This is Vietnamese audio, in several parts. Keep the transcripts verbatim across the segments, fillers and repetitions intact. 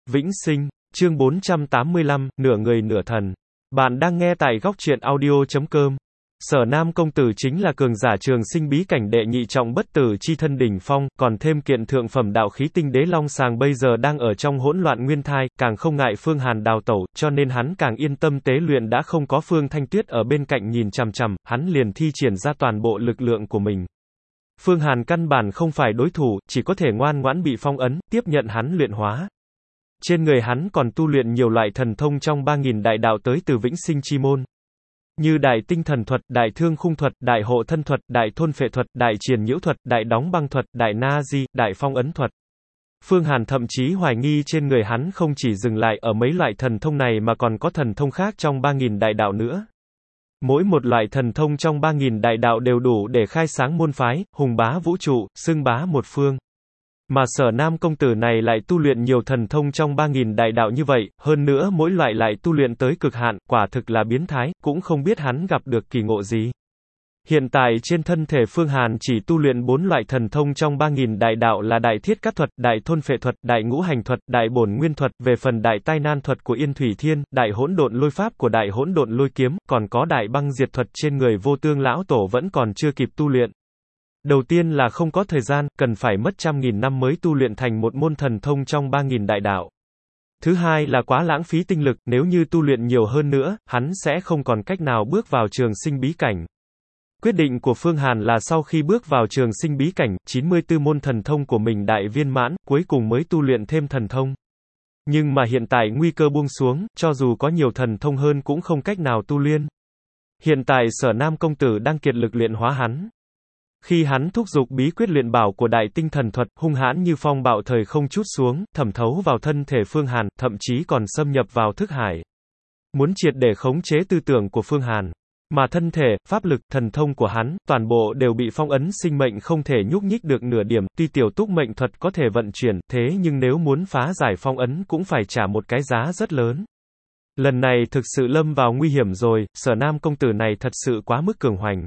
Vĩnh sinh, chương bốn trăm tám mươi lăm, nửa người nửa thần. Bạn đang nghe tại góc truyện audio chấm com. Sở Nam công tử chính là cường giả trường sinh bí cảnh đệ nhị trọng bất tử chi thân đỉnh phong, còn thêm kiện thượng phẩm đạo khí tinh đế long sàng bây giờ đang ở trong hỗn loạn nguyên thai, càng không ngại Phương Hàn đào tẩu, cho nên hắn càng yên tâm tế luyện đã không có Phương Thanh Tuyết ở bên cạnh nhìn chằm chằm, hắn liền thi triển ra toàn bộ lực lượng của mình. Phương Hàn căn bản không phải đối thủ, chỉ có thể ngoan ngoãn bị phong ấn, tiếp nhận hắn luyện hóa. Trên người hắn còn tu luyện nhiều loại thần thông trong ba nghìn đại đạo tới từ vĩnh sinh chi môn. Như đại tinh thần thuật, đại thương khung thuật, đại hộ thân thuật, đại thôn phệ thuật, đại triền nhiễu thuật, đại đóng băng thuật, đại na di, đại phong ấn thuật. Phương Hàn thậm chí hoài nghi trên người hắn không chỉ dừng lại ở mấy loại thần thông này mà còn có thần thông khác trong ba nghìn đại đạo nữa. Mỗi một loại thần thông trong ba nghìn đại đạo đều đủ để khai sáng môn phái, hùng bá vũ trụ, xưng bá một phương. Mà Sở Nam công tử này lại tu luyện nhiều thần thông trong ba nghìn đại đạo như vậy, hơn nữa mỗi loại lại tu luyện tới cực hạn, quả thực là biến thái, cũng không biết hắn gặp được kỳ ngộ gì. Hiện tại trên thân thể Phương Hàn chỉ tu luyện bốn loại thần thông trong ba nghìn đại đạo là đại thiết cát thuật, đại thôn phệ thuật, đại ngũ hành thuật, đại bổn nguyên thuật, về phần đại tai nan thuật của Yên Thủy Thiên, đại hỗn độn lôi pháp của đại hỗn độn lôi kiếm, còn có đại băng diệt thuật trên người Vô Tương lão tổ vẫn còn chưa kịp tu luyện. Đầu tiên là không có thời gian, cần phải mất trăm nghìn năm mới tu luyện thành một môn thần thông trong ba nghìn đại đạo. Thứ hai là quá lãng phí tinh lực, nếu như tu luyện nhiều hơn nữa, hắn sẽ không còn cách nào bước vào trường sinh bí cảnh. Quyết định của Phương Hàn là sau khi bước vào trường sinh bí cảnh, chín mươi tư môn thần thông của mình đại viên mãn, cuối cùng mới tu luyện thêm thần thông. Nhưng mà hiện tại nguy cơ buông xuống, cho dù có nhiều thần thông hơn cũng không cách nào tu luyện. Hiện tại Sở Nam công tử đang kiệt lực luyện hóa hắn. Khi hắn thúc giục bí quyết luyện bảo của đại tinh thần thuật, hung hãn như phong bạo thời không trút xuống, thẩm thấu vào thân thể Phương Hàn, thậm chí còn xâm nhập vào thức hải. Muốn triệt để khống chế tư tưởng của Phương Hàn. Mà thân thể, pháp lực, thần thông của hắn, toàn bộ đều bị phong ấn sinh mệnh không thể nhúc nhích được nửa điểm, tuy tiểu túc mệnh thuật có thể vận chuyển, thế nhưng nếu muốn phá giải phong ấn cũng phải trả một cái giá rất lớn. Lần này thực sự lâm vào nguy hiểm rồi, Sở Nam công tử này thật sự quá mức cường hoành.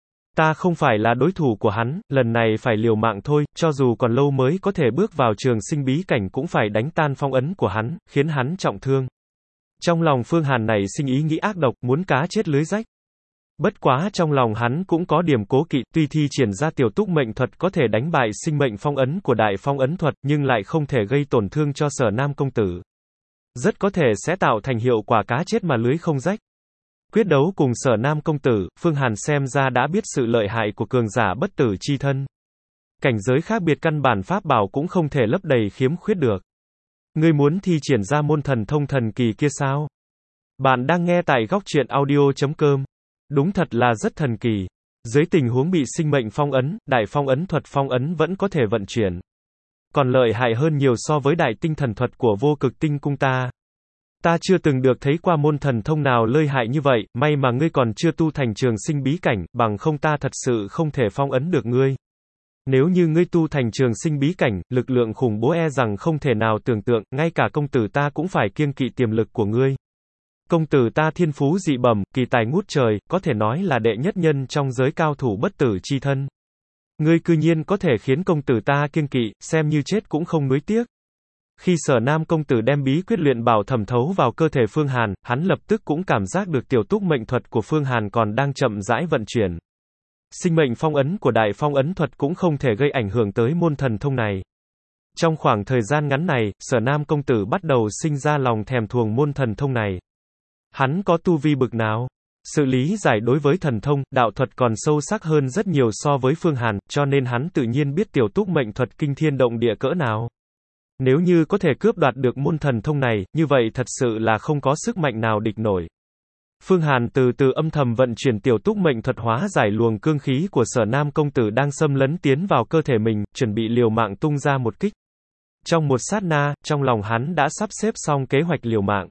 Ta không phải là đối thủ của hắn, lần này phải liều mạng thôi, cho dù còn lâu mới có thể bước vào trường sinh bí cảnh cũng phải đánh tan phong ấn của hắn, khiến hắn trọng thương. Trong lòng Phương Hàn này sinh ý nghĩ ác độc, muốn cá chết lưới rách. Bất quá trong lòng hắn cũng có điểm cố kỵ, tuy thi triển ra tiểu túc mệnh thuật có thể đánh bại sinh mệnh phong ấn của đại phong ấn thuật, nhưng lại không thể gây tổn thương cho Sở Nam công tử. Rất có thể sẽ tạo thành hiệu quả cá chết mà lưới không rách. Quyết đấu cùng Sở Nam công tử, Phương Hàn xem ra đã biết sự lợi hại của cường giả bất tử chi thân. Cảnh giới khác biệt căn bản pháp bảo cũng không thể lấp đầy khiếm khuyết được. Ngươi muốn thi triển ra môn thần thông thần kỳ kia sao? Bạn đang nghe tại góc truyện audio chấm com. Đúng thật là rất thần kỳ. Dưới tình huống bị sinh mệnh phong ấn, đại phong ấn thuật phong ấn vẫn có thể vận chuyển. Còn lợi hại hơn nhiều so với đại tinh thần thuật của vô cực tinh cung ta. Ta chưa từng được thấy qua môn thần thông nào lợi hại như vậy, may mà ngươi còn chưa tu thành trường sinh bí cảnh, bằng không ta thật sự không thể phong ấn được ngươi. Nếu như ngươi tu thành trường sinh bí cảnh, lực lượng khủng bố e rằng không thể nào tưởng tượng, ngay cả công tử ta cũng phải kiêng kỵ tiềm lực của ngươi. Công tử ta thiên phú dị bẩm, kỳ tài ngút trời, có thể nói là đệ nhất nhân trong giới cao thủ bất tử chi thân. Ngươi cư nhiên có thể khiến công tử ta kiêng kỵ, xem như chết cũng không nuối tiếc. Khi Sở Nam công tử đem bí quyết luyện bảo thẩm thấu vào cơ thể Phương Hàn, hắn lập tức cũng cảm giác được tiểu túc mệnh thuật của Phương Hàn còn đang chậm rãi vận chuyển. Sinh mệnh phong ấn của đại phong ấn thuật cũng không thể gây ảnh hưởng tới môn thần thông này. Trong khoảng thời gian ngắn này, Sở Nam công tử bắt đầu sinh ra lòng thèm thuồng môn thần thông này. Hắn có tu vi bực nào? Sự lý giải đối với thần thông, đạo thuật còn sâu sắc hơn rất nhiều so với Phương Hàn, cho nên hắn tự nhiên biết tiểu túc mệnh thuật kinh thiên động địa cỡ nào. Nếu như có thể cướp đoạt được môn thần thông này, như vậy thật sự là không có sức mạnh nào địch nổi. Phương Hàn từ từ âm thầm vận chuyển tiểu túc mệnh thuật hóa giải luồng cương khí của Sở Nam công tử đang xâm lấn tiến vào cơ thể mình, chuẩn bị liều mạng tung ra một kích. Trong một sát na, trong lòng hắn đã sắp xếp xong kế hoạch liều mạng.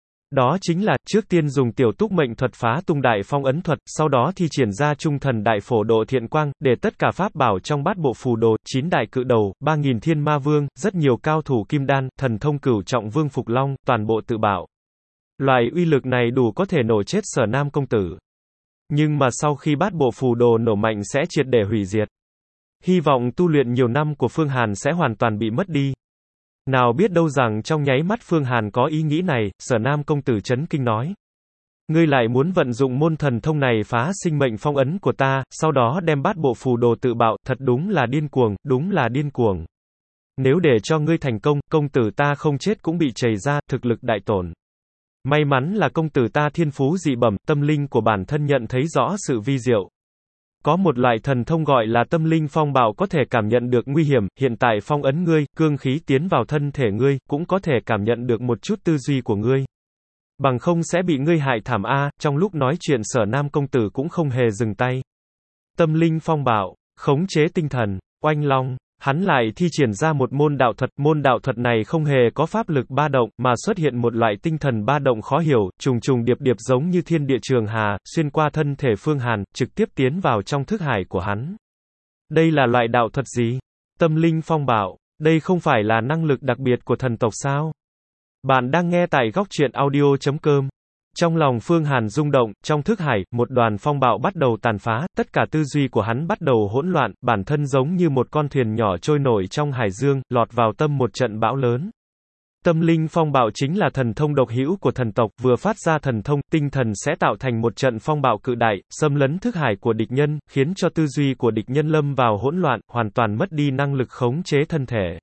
Đó chính là, trước tiên dùng tiểu túc mệnh thuật phá tung đại phong ấn thuật, sau đó thi triển ra trung thần đại phổ độ thiện quang, để tất cả pháp bảo trong bát bộ phù đồ, chín đại cự đầu, ba nghìn thiên ma vương, rất nhiều cao thủ kim đan, thần thông cửu trọng vương phục long, toàn bộ tự bạo. Loại uy lực này đủ có thể nổ chết Sở Nam công tử. Nhưng mà sau khi bát bộ phù đồ nổ mạnh sẽ triệt để hủy diệt. Hy vọng tu luyện nhiều năm của Phương Hàn sẽ hoàn toàn bị mất đi. Nào biết đâu rằng trong nháy mắt Phương Hàn có ý nghĩ này, Sở Nam công tử chấn kinh nói. Ngươi lại muốn vận dụng môn thần thông này phá sinh mệnh phong ấn của ta, sau đó đem bát bộ phù đồ tự bạo, thật đúng là điên cuồng, đúng là điên cuồng. Nếu để cho ngươi thành công, công tử ta không chết cũng bị trầy ra, thực lực đại tổn. May mắn là công tử ta thiên phú dị bẩm, tâm linh của bản thân nhận thấy rõ sự vi diệu. Có một loại thần thông gọi là tâm linh phong bạo có thể cảm nhận được nguy hiểm, hiện tại phong ấn ngươi, cương khí tiến vào thân thể ngươi, cũng có thể cảm nhận được một chút tư duy của ngươi. Bằng không sẽ bị ngươi hại thảm a. Trong lúc nói chuyện Sở Nam công tử cũng không hề dừng tay. Tâm linh phong bạo, khống chế tinh thần, oanh long, hắn lại thi triển ra một môn đạo thuật, môn đạo thuật này không hề có pháp lực ba động, mà xuất hiện một loại tinh thần ba động khó hiểu, trùng trùng điệp điệp giống như thiên địa trường hà, xuyên qua thân thể Phương Hàn, trực tiếp tiến vào trong thức hải của hắn. Đây là loại đạo thuật gì? Tâm linh phong bạo, đây không phải là năng lực đặc biệt của thần tộc sao? Bạn đang nghe tại góc truyện audio chấm com. Trong lòng Phương Hàn rung động, trong thức hải, một đoàn phong bạo bắt đầu tàn phá, tất cả tư duy của hắn bắt đầu hỗn loạn, bản thân giống như một con thuyền nhỏ trôi nổi trong hải dương, lọt vào tâm một trận bão lớn. Tâm linh phong bạo chính là thần thông độc hữu của thần tộc, vừa phát ra thần thông, tinh thần sẽ tạo thành một trận phong bạo cự đại, xâm lấn thức hải của địch nhân, khiến cho tư duy của địch nhân lâm vào hỗn loạn, hoàn toàn mất đi năng lực khống chế thân thể.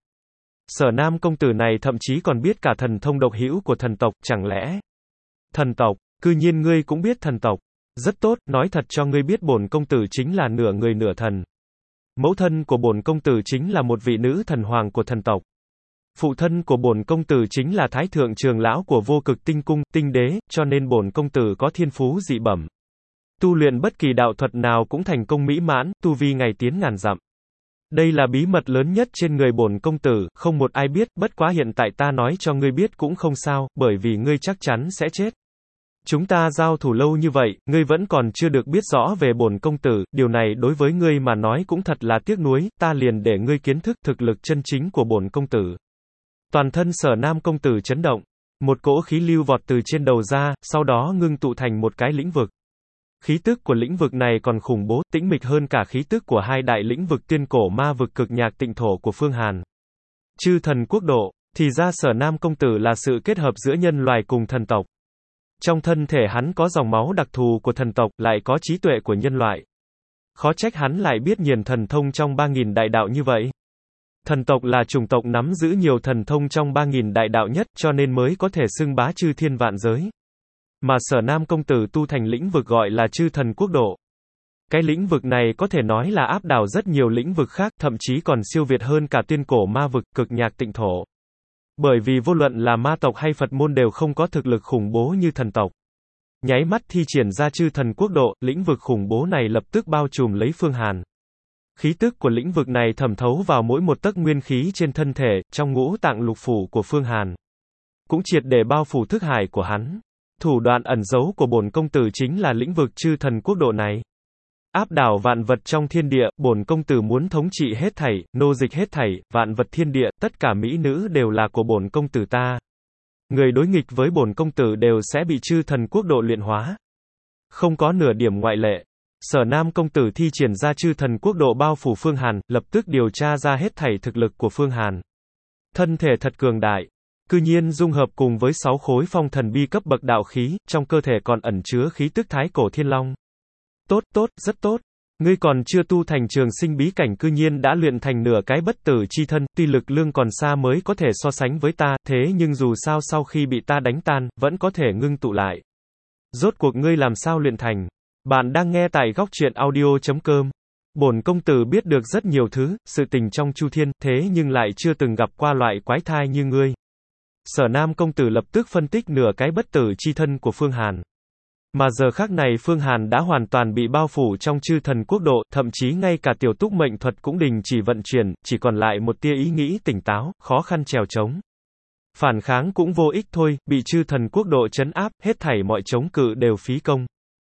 Sở Nam công tử này thậm chí còn biết cả thần thông độc hữu của thần tộc, chẳng lẽ thần tộc, cư nhiên ngươi cũng biết thần tộc. Rất tốt, nói thật cho ngươi biết bổn công tử chính là nửa người nửa thần. Mẫu thân của bổn công tử chính là một vị nữ thần hoàng của thần tộc. Phụ thân của bổn công tử chính là thái thượng trường lão của vô cực tinh cung, tinh đế, cho nên bổn công tử có thiên phú dị bẩm. Tu luyện bất kỳ đạo thuật nào cũng thành công mỹ mãn, tu vi ngày tiến ngàn dặm. Đây là bí mật lớn nhất trên người bổn công tử, không một ai biết, bất quá hiện tại ta nói cho ngươi biết cũng không sao, bởi vì ngươi chắc chắn sẽ chết. Chúng ta giao thủ lâu như vậy, ngươi vẫn còn chưa được biết rõ về bổn công tử, điều này đối với ngươi mà nói cũng thật là tiếc nuối, ta liền để ngươi kiến thức thực lực chân chính của bổn công tử. Toàn thân Sở Nam công tử chấn động, một cỗ khí lưu vọt từ trên đầu ra, sau đó ngưng tụ thành một cái lĩnh vực. Khí tức của lĩnh vực này còn khủng bố, tĩnh mịch hơn cả khí tức của hai đại lĩnh vực tuyên cổ ma vực cực nhạc tịnh thổ của Phương Hàn. Chư thần quốc độ, thì ra Sở Nam công tử là sự kết hợp giữa nhân loài cùng thần tộc. Trong thân thể hắn có dòng máu đặc thù của thần tộc, lại có trí tuệ của nhân loại. Khó trách hắn lại biết nhiều thần thông trong ba nghìn đại đạo như vậy. Thần tộc là chủng tộc nắm giữ nhiều thần thông trong ba nghìn đại đạo nhất, cho nên mới có thể xưng bá chư thiên vạn giới. Mà Sở Nam công tử tu thành lĩnh vực gọi là chư thần quốc độ. Cái lĩnh vực này có thể nói là áp đảo rất nhiều lĩnh vực khác, thậm chí còn siêu việt hơn cả tuyên cổ ma vực, cực nhạc tịnh thổ. Bởi vì vô luận là ma tộc hay Phật môn đều không có thực lực khủng bố như thần tộc. Nháy mắt thi triển ra chư thần quốc độ, lĩnh vực khủng bố này lập tức bao trùm lấy Phương Hàn. Khí tức của lĩnh vực này thẩm thấu vào mỗi một tấc nguyên khí trên thân thể, trong ngũ tạng lục phủ của Phương Hàn. Cũng triệt để bao phủ thức hải của hắn. Thủ đoạn ẩn giấu của bổn công tử chính là lĩnh vực chư thần quốc độ này. Áp đảo vạn vật trong thiên địa, bổn công tử muốn thống trị hết thảy, nô dịch hết thảy, vạn vật thiên địa, tất cả mỹ nữ đều là của bổn công tử ta. Người đối nghịch với bổn công tử đều sẽ bị chư thần quốc độ luyện hóa. Không có nửa điểm ngoại lệ. Sở Nam công tử thi triển ra chư thần quốc độ bao phủ Phương Hàn, lập tức điều tra ra hết thảy thực lực của Phương Hàn. Thân thể thật cường đại. Cư nhiên dung hợp cùng với sáu khối phong thần bi cấp bậc đạo khí, trong cơ thể còn ẩn chứa khí tức thái cổ thiên long. Tốt, tốt, rất tốt. Ngươi còn chưa tu thành trường sinh bí cảnh cư nhiên đã luyện thành nửa cái bất tử chi thân, tuy lực lương còn xa mới có thể so sánh với ta, thế nhưng dù sao sau khi bị ta đánh tan, vẫn có thể ngưng tụ lại. Rốt cuộc ngươi làm sao luyện thành? Bạn đang nghe tại góc truyện audio chấm com. Bổn công tử biết được rất nhiều thứ, sự tình trong chu thiên, thế nhưng lại chưa từng gặp qua loại quái thai như ngươi. Sở Nam công tử lập tức phân tích nửa cái bất tử chi thân của Phương Hàn. Mà giờ khắc này Phương Hàn đã hoàn toàn bị bao phủ trong chư thần quốc độ, thậm chí ngay cả tiểu túc mệnh thuật cũng đình chỉ vận chuyển, chỉ còn lại một tia ý nghĩ tỉnh táo, khó khăn trèo trống. Phản kháng cũng vô ích thôi, bị chư thần quốc độ trấn áp, hết thảy mọi chống cự đều phí công.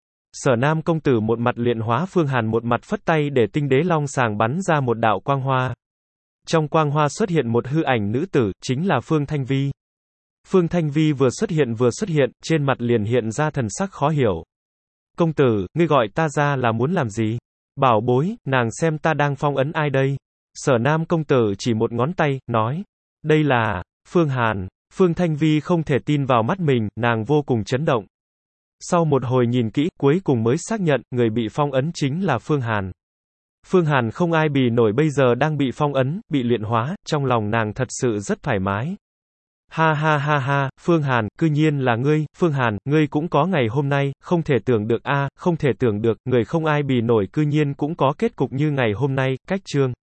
Sở Nam công tử một mặt luyện hóa Phương Hàn một mặt phất tay để tinh đế long sàng bắn ra một đạo quang hoa. Trong quang hoa xuất hiện một hư ảnh nữ tử, chính là Phương Thanh Vi. Phương Thanh Vi vừa xuất hiện vừa xuất hiện, trên mặt liền hiện ra thần sắc khó hiểu. Công tử, ngươi gọi ta ra là muốn làm gì? Bảo bối, nàng xem ta đang phong ấn ai đây? Sở Nam công tử chỉ một ngón tay, nói. Đây là Phương Hàn. Phương Thanh Vi không thể tin vào mắt mình, nàng vô cùng chấn động. Sau một hồi nhìn kỹ, cuối cùng mới xác nhận, người bị phong ấn chính là Phương Hàn. Phương Hàn không ai bì nổi bây giờ đang bị phong ấn, bị luyện hóa, trong lòng nàng thật sự rất thoải mái. Ha ha ha ha, Phương Hàn, cư nhiên là ngươi, Phương Hàn, ngươi cũng có ngày hôm nay, không thể tưởng được a, không thể tưởng được, người không ai bì nổi cư nhiên cũng có kết cục như ngày hôm nay, cách chương.